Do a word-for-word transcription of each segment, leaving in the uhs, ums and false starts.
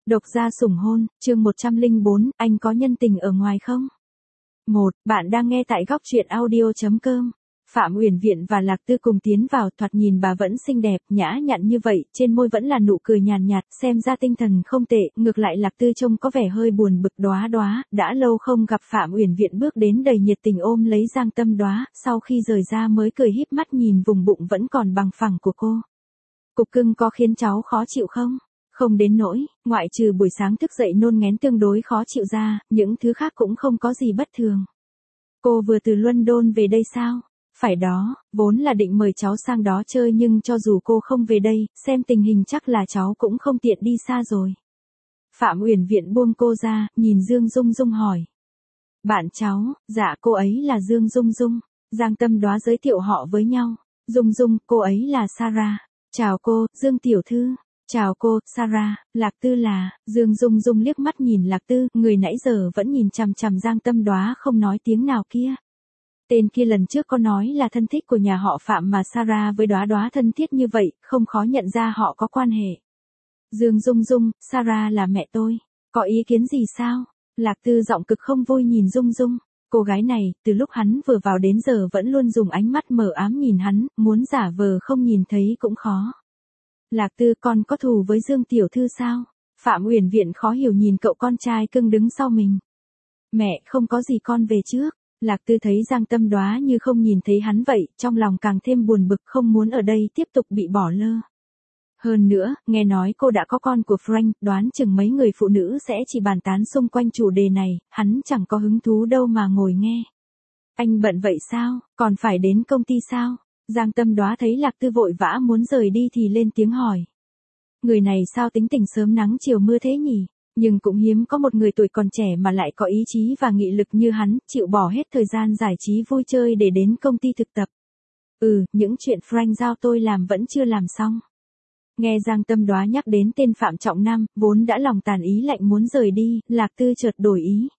Độc gia sủng hôn, chương một trăm lẻ bốn, anh có nhân tình ở ngoài không? một. Bạn đang nghe tại góc truyện audio chấm com. Phạm Uyển Viện và Lạc Tư cùng tiến vào, thoạt nhìn bà vẫn xinh đẹp, nhã nhặn như vậy, trên môi vẫn là nụ cười nhàn nhạt, xem ra tinh thần không tệ, ngược lại Lạc Tư trông có vẻ hơi buồn bực. Đóa Đóa, đã lâu không gặp. Phạm Uyển Viện bước đến đầy nhiệt tình ôm lấy Giang Tâm Đóa, sau khi rời ra mới cười híp mắt nhìn vùng bụng vẫn còn bằng phẳng của cô. Cục cưng có khiến cháu khó chịu không? Không đến nỗi, ngoại trừ buổi sáng thức dậy nôn ngén tương đối khó chịu ra, những thứ khác cũng không có gì bất thường. Cô vừa từ London về đây sao? Phải đó, vốn là định mời cháu sang đó chơi nhưng cho dù cô không về đây, xem tình hình chắc là cháu cũng không tiện đi xa rồi. Phạm Uyển Viện buông cô ra, nhìn Dương Dung Dung hỏi. Bạn cháu, dạ cô ấy là Dương Dung Dung. Giang Tâm Đóa giới thiệu họ với nhau. Dung Dung, cô ấy là Sarah. Chào cô, Dương Tiểu Thư. Chào cô, Sarah. Lạc Tư là, Dương Dung Dung liếc mắt nhìn Lạc Tư, người nãy giờ vẫn nhìn chằm chằm Giang Tâm Đóa không nói tiếng nào kia. Tên kia lần trước có nói là thân thích của nhà họ Phạm mà Sarah với Đóa Đóa thân thiết như vậy, không khó nhận ra họ có quan hệ. Dương Dung Dung, Sarah là mẹ tôi. Có ý kiến gì sao? Lạc Tư giọng cực không vui nhìn Dung Dung. Cô gái này, từ lúc hắn vừa vào đến giờ vẫn luôn dùng ánh mắt mờ ám nhìn hắn, muốn giả vờ không nhìn thấy cũng khó. Lạc Tư, con có thù với Dương Tiểu Thư sao? Phạm Uyển Viện khó hiểu nhìn cậu con trai cưng đứng sau mình. Mẹ, không có gì, con về trước. Lạc Tư thấy Giang Tâm Đóa như không nhìn thấy hắn vậy, trong lòng càng thêm buồn bực, không muốn ở đây tiếp tục bị bỏ lơ. Hơn nữa, nghe nói cô đã có con của Frank, đoán chừng mấy người phụ nữ sẽ chỉ bàn tán xung quanh chủ đề này, hắn chẳng có hứng thú đâu mà ngồi nghe. Anh bận vậy sao, còn phải đến công ty sao? Giang Tâm Đóa thấy Lạc Tư vội vã muốn rời đi thì lên tiếng hỏi. Người này sao tính tình sớm nắng chiều mưa thế nhỉ? Nhưng cũng hiếm có một người tuổi còn trẻ mà lại có ý chí và nghị lực như hắn, chịu bỏ hết thời gian giải trí vui chơi để đến công ty thực tập. Ừ, những chuyện Frank giao tôi làm vẫn chưa làm xong. Nghe Giang Tâm Đóa nhắc đến tên Phạm Trọng Nam, vốn đã lòng tàn ý lạnh muốn rời đi, Lạc Tư chợt đổi ý.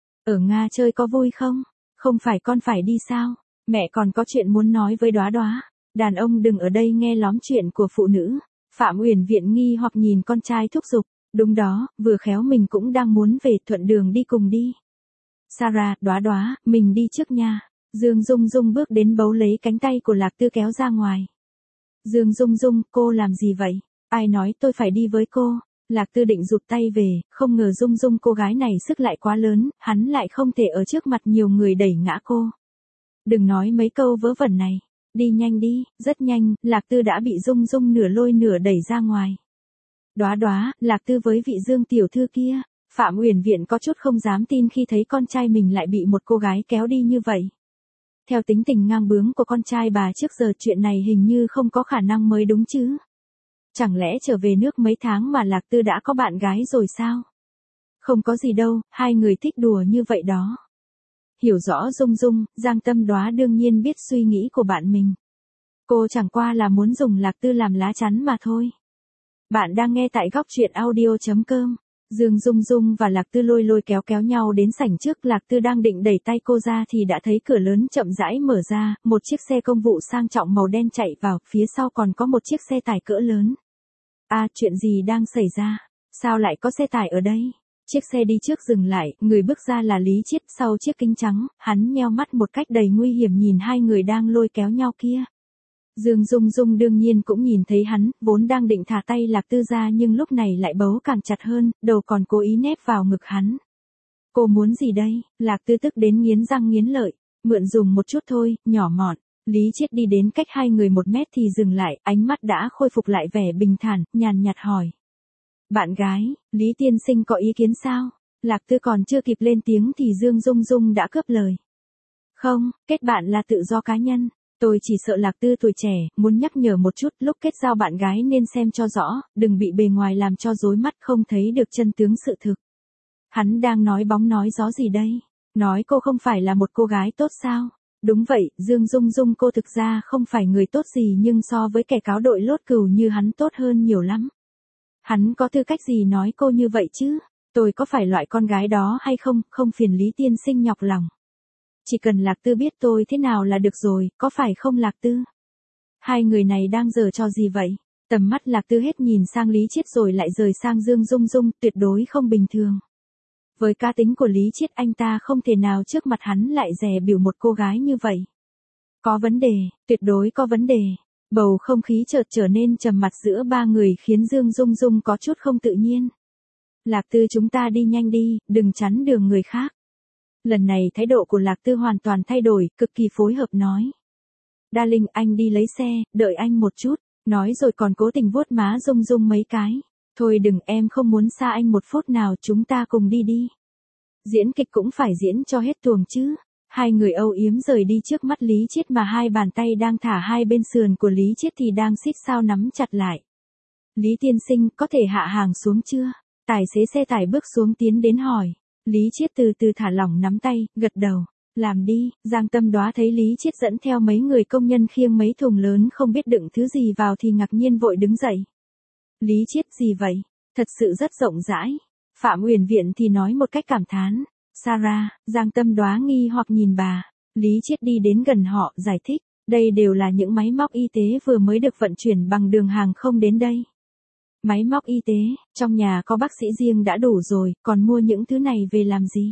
Ở Nga chơi có vui không? Không phải con phải đi sao? Mẹ còn có chuyện muốn nói với Đóa Đóa. Đàn ông đừng ở đây nghe lóm chuyện của phụ nữ. Phạm Uyển Viện nghi hoặc nhìn con trai thúc giục. Đúng đó, vừa khéo mình cũng đang muốn về, thuận đường đi cùng đi. Sarah, Đóa Đóa, mình đi trước nha. Dương Dung Dung bước đến bấu lấy cánh tay của Lạc Tư kéo ra ngoài. Dương Dung Dung, cô làm gì vậy? Ai nói tôi phải đi với cô? Lạc Tư định rụt tay về, không ngờ Dung Dung cô gái này sức lại quá lớn, hắn lại không thể ở trước mặt nhiều người đẩy ngã cô. Đừng nói mấy câu vớ vẩn này. Đi nhanh đi. Rất nhanh, Lạc Tư đã bị Dung Dung nửa lôi nửa đẩy ra ngoài. Đóa Đóa, Lạc Tư với vị Dương Tiểu Thư kia. Phạm Uyển Viện có chút không dám tin khi thấy con trai mình lại bị một cô gái kéo đi như vậy. Theo tính tình ngang bướng của con trai bà trước giờ chuyện này hình như không có khả năng mới đúng chứ. Chẳng lẽ trở về nước mấy tháng mà Lạc Tư đã có bạn gái rồi sao? Không có gì đâu, hai người thích đùa như vậy đó. Hiểu rõ Dung Dung, Giang Tâm Đóa đương nhiên biết suy nghĩ của bạn mình. Cô chẳng qua là muốn dùng Lạc Tư làm lá chắn mà thôi. Bạn đang nghe tại góc truyện audio chấm com. Dương Dung Dung và Lạc Tư lôi lôi kéo kéo nhau đến sảnh trước. Lạc Tư đang định đẩy tay cô ra thì đã thấy cửa lớn chậm rãi mở ra, một chiếc xe công vụ sang trọng màu đen chạy vào, phía sau còn có một chiếc xe tải cỡ lớn. À, chuyện gì đang xảy ra? Sao lại có xe tải ở đây? Chiếc xe đi trước dừng lại, người bước ra là Lý Chiết sau chiếc kính trắng, hắn nheo mắt một cách đầy nguy hiểm nhìn hai người đang lôi kéo nhau kia. Dương Dung Dung đương nhiên cũng nhìn thấy hắn, vốn đang định thả tay Lạc Tư ra nhưng lúc này lại bấu càng chặt hơn, đầu còn cố ý nép vào ngực hắn. Cô muốn gì đây? Lạc Tư tức đến nghiến răng nghiến lợi, mượn dùng một chút thôi, nhỏ mọn. Lý Chiết đi đến cách hai người một mét thì dừng lại, ánh mắt đã khôi phục lại vẻ bình thản, nhàn nhạt hỏi. Bạn gái, Lý tiên sinh có ý kiến sao? Lạc Tư còn chưa kịp lên tiếng thì Dương Dung Dung đã cướp lời. Không, kết bạn là tự do cá nhân. Tôi chỉ sợ Lạc Tư tuổi trẻ, muốn nhắc nhở một chút, lúc kết giao bạn gái nên xem cho rõ, đừng bị bề ngoài làm cho rối mắt không thấy được chân tướng sự thực. Hắn đang nói bóng nói gió gì đây? Nói cô không phải là một cô gái tốt sao? Đúng vậy, Dương Dung Dung cô thực ra không phải người tốt gì nhưng so với kẻ cáo đội lốt cừu như hắn tốt hơn nhiều lắm. Hắn có tư cách gì nói cô như vậy chứ? Tôi có phải loại con gái đó hay không, không phiền Lý tiên sinh nhọc lòng. Chỉ cần Lạc Tư biết tôi thế nào là được rồi, có phải không Lạc Tư? Hai người này đang giở trò gì vậy? Tầm mắt Lạc Tư hết nhìn sang Lý Chiết rồi lại rời sang Dương Dung Dung, tuyệt đối không bình thường. Với cá tính của Lý Chiết, anh ta không thể nào trước mặt hắn lại dè biểu một cô gái như vậy. Có vấn đề, tuyệt đối có vấn đề. Bầu không khí chợt trở nên trầm mặc giữa ba người khiến Dương Dung Dung có chút không tự nhiên. Lạc Tư, chúng ta đi nhanh đi, đừng chắn đường người khác. Lần này thái độ của Lạc Tư hoàn toàn thay đổi, cực kỳ phối hợp nói. Darling, anh đi lấy xe, đợi anh một chút. Nói rồi còn cố tình vuốt má Dung Dung mấy cái. Thôi đừng, em không muốn xa anh một phút nào, chúng ta cùng đi đi. Diễn kịch cũng phải diễn cho hết tuồng chứ. Hai người âu yếm rời đi trước mắt Lý Chiết mà hai bàn tay đang thả hai bên sườn của Lý Chiết thì đang xít sao nắm chặt lại. Lý tiên sinh, có thể hạ hàng xuống chưa? Tài xế xe tải bước xuống tiến đến hỏi. Lý Chiết từ từ thả lỏng nắm tay, gật đầu. Làm đi. Giang Tâm Đoá thấy Lý Chiết dẫn theo mấy người công nhân khiêng mấy thùng lớn không biết đựng thứ gì vào thì ngạc nhiên vội đứng dậy. Lý Chiết, gì vậy? Thật sự rất rộng rãi. Phạm Uyển Viện thì nói một cách cảm thán. Sarah, Giang Tâm Đoá nghi hoặc nhìn bà. Lý Chiết đi đến gần họ, giải thích. Đây đều là những máy móc y tế vừa mới được vận chuyển bằng đường hàng không đến đây. Máy móc y tế, trong nhà có bác sĩ riêng đã đủ rồi, còn mua những thứ này về làm gì?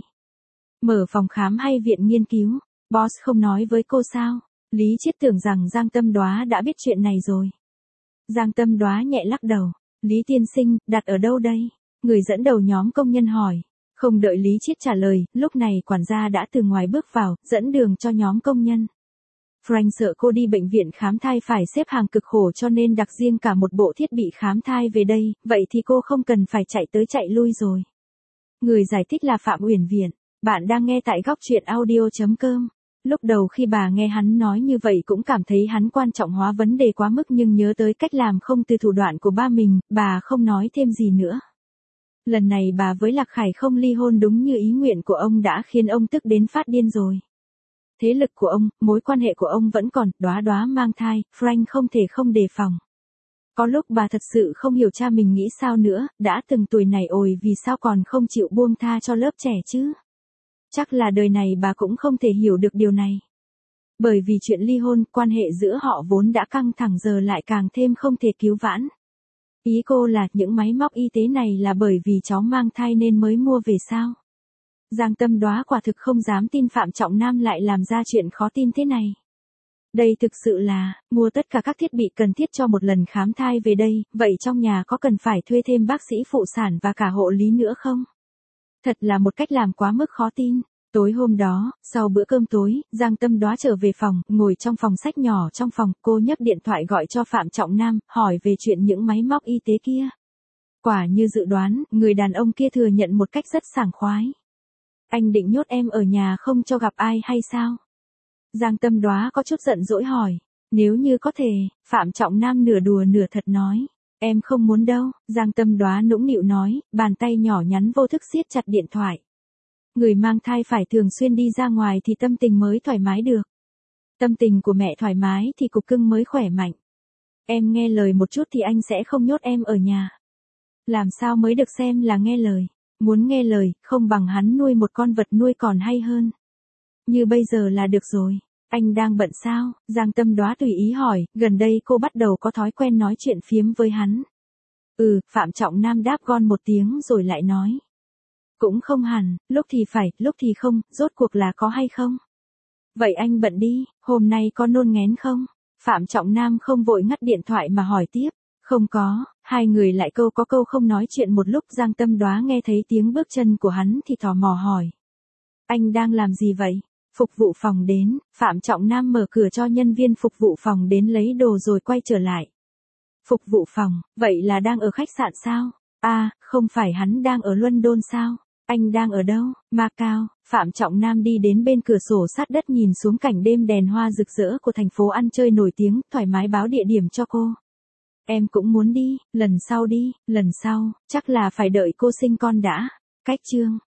Mở phòng khám hay viện nghiên cứu? Boss không nói với cô sao? Lý Chiết tưởng rằng Giang Tâm Đoá đã biết chuyện này rồi. Giang Tâm Đoá nhẹ lắc đầu. Lý tiên sinh, đặt ở đâu đây? Người dẫn đầu nhóm công nhân hỏi. Không đợi Lý Chiết trả lời, lúc này quản gia đã từ ngoài bước vào, dẫn đường cho nhóm công nhân. Frank sợ cô đi bệnh viện khám thai phải xếp hàng cực khổ cho nên đặt riêng cả một bộ thiết bị khám thai về đây, vậy thì cô không cần phải chạy tới chạy lui rồi. Người giải thích là Phạm Uyển Viện. Bạn đang nghe tại góc truyện audio chấm com. Lúc đầu khi bà nghe hắn nói như vậy cũng cảm thấy hắn quan trọng hóa vấn đề quá mức, nhưng nhớ tới cách làm không từ thủ đoạn của ba mình, bà không nói thêm gì nữa. Lần này bà với Lạc Khải không ly hôn đúng như ý nguyện của ông đã khiến ông tức đến phát điên rồi. Thế lực của ông, mối quan hệ của ông vẫn còn, Đoá Đoá mang thai, Frank không thể không đề phòng. Có lúc bà thật sự không hiểu cha mình nghĩ sao nữa, đã từng tuổi này ồi vì sao còn không chịu buông tha cho lớp trẻ chứ. Chắc là đời này bà cũng không thể hiểu được điều này. Bởi vì chuyện ly hôn, quan hệ giữa họ vốn đã căng thẳng giờ lại càng thêm không thể cứu vãn. Ý cô là những máy móc y tế này là bởi vì cháu mang thai nên mới mua về sao? Giang Tâm Đoá quả thực không dám tin Phạm Trọng Nam lại làm ra chuyện khó tin thế này. Đây thực sự là, mua tất cả các thiết bị cần thiết cho một lần khám thai về đây, vậy trong nhà có cần phải thuê thêm bác sĩ phụ sản và cả hộ lý nữa không? Thật là một cách làm quá mức khó tin. Tối hôm đó, sau bữa cơm tối, Giang Tâm Đoá trở về phòng, ngồi trong phòng sách nhỏ trong phòng, cô nhấc điện thoại gọi cho Phạm Trọng Nam, hỏi về chuyện những máy móc y tế kia. Quả như dự đoán, người đàn ông kia thừa nhận một cách rất sảng khoái. Anh định nhốt em ở nhà không cho gặp ai hay sao? Giang Tâm Đoá có chút giận dỗi hỏi. Nếu như có thể, Phạm Trọng Nam nửa đùa nửa thật nói. Em không muốn đâu, Giang Tâm Đoá nũng nịu nói, bàn tay nhỏ nhắn vô thức siết chặt điện thoại. Người mang thai phải thường xuyên đi ra ngoài thì tâm tình mới thoải mái được. Tâm tình của mẹ thoải mái thì cục cưng mới khỏe mạnh. Em nghe lời một chút thì anh sẽ không nhốt em ở nhà. Làm sao mới được xem là nghe lời? Muốn nghe lời, không bằng hắn nuôi một con vật nuôi còn hay hơn. Như bây giờ là được rồi. Anh đang bận sao? Giang Tâm Đoá tùy ý hỏi, gần đây cô bắt đầu có thói quen nói chuyện phiếm với hắn. Ừ, Phạm Trọng Nam đáp gọn một tiếng rồi lại nói. Cũng không hẳn, lúc thì phải, lúc thì không, rốt cuộc là có hay không? Vậy anh bận đi, hôm nay có nôn nghén không? Phạm Trọng Nam không vội ngắt điện thoại mà hỏi tiếp. Không có, hai người lại câu có câu không nói chuyện một lúc. Giang Tâm Đoá nghe thấy tiếng bước chân của hắn thì tò mò hỏi. Anh đang làm gì vậy? Phục vụ phòng đến, Phạm Trọng Nam mở cửa cho nhân viên phục vụ phòng đến lấy đồ rồi quay trở lại. Phục vụ phòng, vậy là đang ở khách sạn sao? À, không phải hắn đang ở London sao? Anh đang ở đâu? Macau. Phạm Trọng Nam đi đến bên cửa sổ sát đất nhìn xuống cảnh đêm đèn hoa rực rỡ của thành phố ăn chơi nổi tiếng, thoải mái báo địa điểm cho cô. Em cũng muốn đi, lần sau đi, lần sau, chắc là phải đợi cô sinh con đã. Cách chương.